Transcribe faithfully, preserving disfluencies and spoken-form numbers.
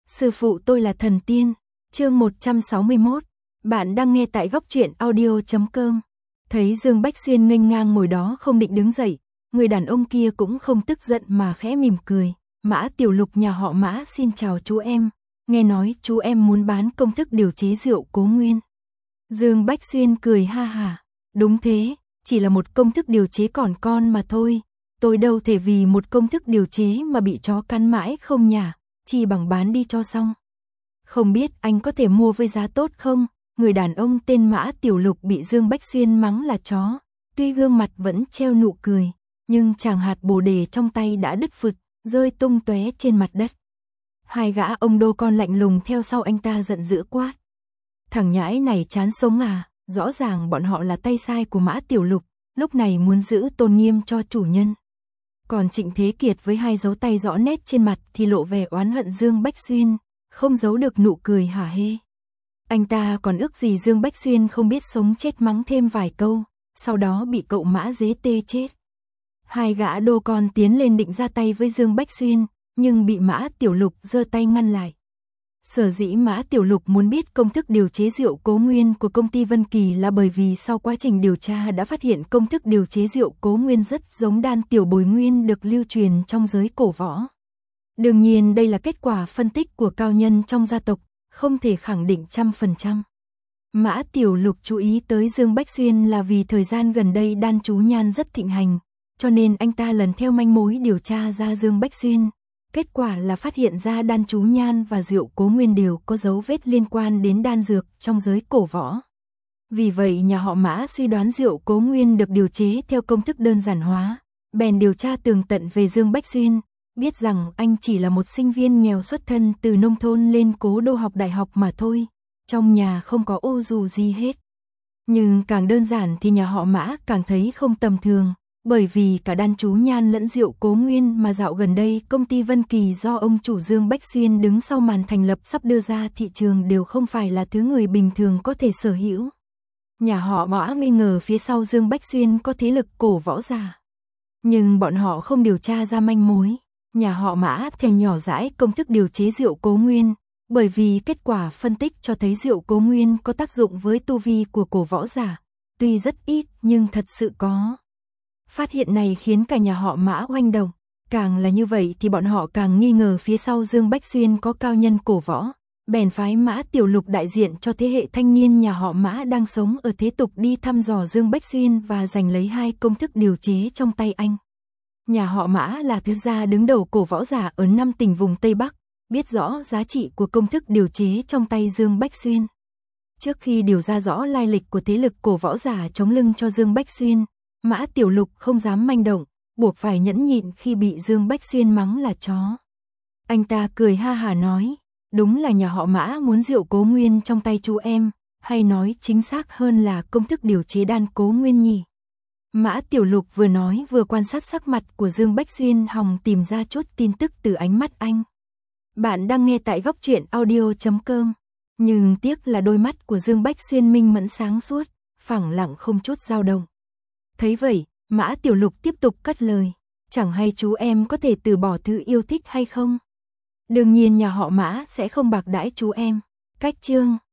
Sư phụ tôi là thần tiên. Chương một trăm sáu mươi mốt. Bạn đang nghe tại góc truyện audio chấm com. Thấy Dương Bách Xuyên nghênh ngang ngồi đó không định đứng dậy, người đàn ông kia cũng không tức giận mà khẽ mỉm cười. Mã Tiểu Lục nhà họ Mã xin chào chú em. Nghe nói chú em muốn bán công thức điều chế rượu Cố Nguyên. Dương Bách Xuyên cười ha hả. Đúng thế, chỉ là một công thức điều chế còn con mà thôi. Tôi đâu thể vì một công thức điều chế mà bị chó cắn mãi không nhả, chỉ bằng bán đi cho xong. Không biết anh có thể mua với giá tốt không? Người đàn ông tên Mã Tiểu Lục bị Dương Bách Xuyên mắng là chó, tuy gương mặt vẫn treo nụ cười, nhưng chàng hạt bồ đề trong tay đã đứt phụt, rơi tung tóe trên mặt đất. Hai gã ông đô con lạnh lùng theo sau anh ta giận dữ quát. Thằng nhãi này chán sống à, rõ ràng bọn họ là tay sai của Mã Tiểu Lục, lúc này muốn giữ tôn nghiêm cho chủ nhân. Còn Trịnh Thế Kiệt với hai dấu tay rõ nét trên mặt thì lộ vẻ oán hận Dương Bách Xuyên, không giấu được nụ cười hả hê. Anh ta còn ước gì Dương Bách Xuyên không biết sống chết mắng thêm vài câu, sau đó bị cậu Mã dế tê chết. Hai gã đô con tiến lên định ra tay với Dương Bách Xuyên, nhưng bị Mã Tiểu Lục giơ tay ngăn lại. Sở dĩ Mã Tiểu Lục muốn biết công thức điều chế rượu Cố Nguyên của công ty Vân Kỳ là bởi vì sau quá trình điều tra đã phát hiện công thức điều chế rượu Cố Nguyên rất giống đan tiểu bồi nguyên được lưu truyền trong giới cổ võ. Đương nhiên đây là kết quả phân tích của cao nhân trong gia tộc, không thể khẳng định trăm phần trăm. Mã Tiểu Lục chú ý tới Dương Bách Xuyên là vì thời gian gần đây đan chú nhan rất thịnh hành, cho nên anh ta lần theo manh mối điều tra ra Dương Bách Xuyên. Kết quả là phát hiện ra đan chú nhan và rượu Cố Nguyên đều có dấu vết liên quan đến đan dược trong giới cổ võ. Vì vậy nhà họ Mã suy đoán rượu Cố Nguyên được điều chế theo công thức đơn giản hóa, bèn điều tra tường tận về Dương Bách Xuyên, biết rằng anh chỉ là một sinh viên nghèo xuất thân từ nông thôn lên cố đô học đại học mà thôi, trong nhà không có ô dù gì hết. Nhưng càng đơn giản thì nhà họ Mã càng thấy không tầm thường. Bởi vì cả đan chú nhan lẫn rượu Cố Nguyên mà dạo gần đây công ty Vân Kỳ do ông chủ Dương Bách Xuyên đứng sau màn thành lập sắp đưa ra thị trường đều không phải là thứ người bình thường có thể sở hữu. Nhà họ Mã nghi ngờ phía sau Dương Bách Xuyên có thế lực cổ võ giả. Nhưng bọn họ không điều tra ra manh mối. Nhà họ Mã thèm nhỏ dãi công thức điều chế rượu Cố Nguyên, bởi vì kết quả phân tích cho thấy rượu Cố Nguyên có tác dụng với tu vi của cổ võ giả. Tuy rất ít nhưng thật sự có. Phát hiện này khiến cả nhà họ Mã oanh động, càng là như vậy thì bọn họ càng nghi ngờ phía sau Dương Bách Xuyên có cao nhân cổ võ, bèn phái Mã Tiểu Lục đại diện cho thế hệ thanh niên nhà họ Mã đang sống ở thế tục đi thăm dò Dương Bách Xuyên và giành lấy hai công thức điều chế trong tay anh. Nhà họ Mã là thứ gia đứng đầu cổ võ giả ở năm tỉnh vùng Tây Bắc, biết rõ giá trị của công thức điều chế trong tay Dương Bách Xuyên. Trước khi điều ra rõ lai lịch của thế lực cổ võ giả chống lưng cho Dương Bách Xuyên, Mã Tiểu Lục không dám manh động, buộc phải nhẫn nhịn khi bị Dương Bách Xuyên mắng là chó. Anh ta cười ha hả nói, đúng là nhà họ Mã muốn rượu Cố Nguyên trong tay chú em, hay nói chính xác hơn là công thức điều chế đan Cố Nguyên nhỉ. Mã Tiểu Lục vừa nói vừa quan sát sắc mặt của Dương Bách Xuyên hòng tìm ra chút tin tức từ ánh mắt anh. Bạn đang nghe tại góc truyện audio chấm com, nhưng tiếc là đôi mắt của Dương Bách Xuyên minh mẫn sáng suốt, phẳng lặng không chút dao động. Thấy vậy, Mã Tiểu Lục tiếp tục cất lời, chẳng hay chú em có thể từ bỏ thứ yêu thích hay không? Đương nhiên nhà họ Mã sẽ không bạc đãi chú em. Cách chương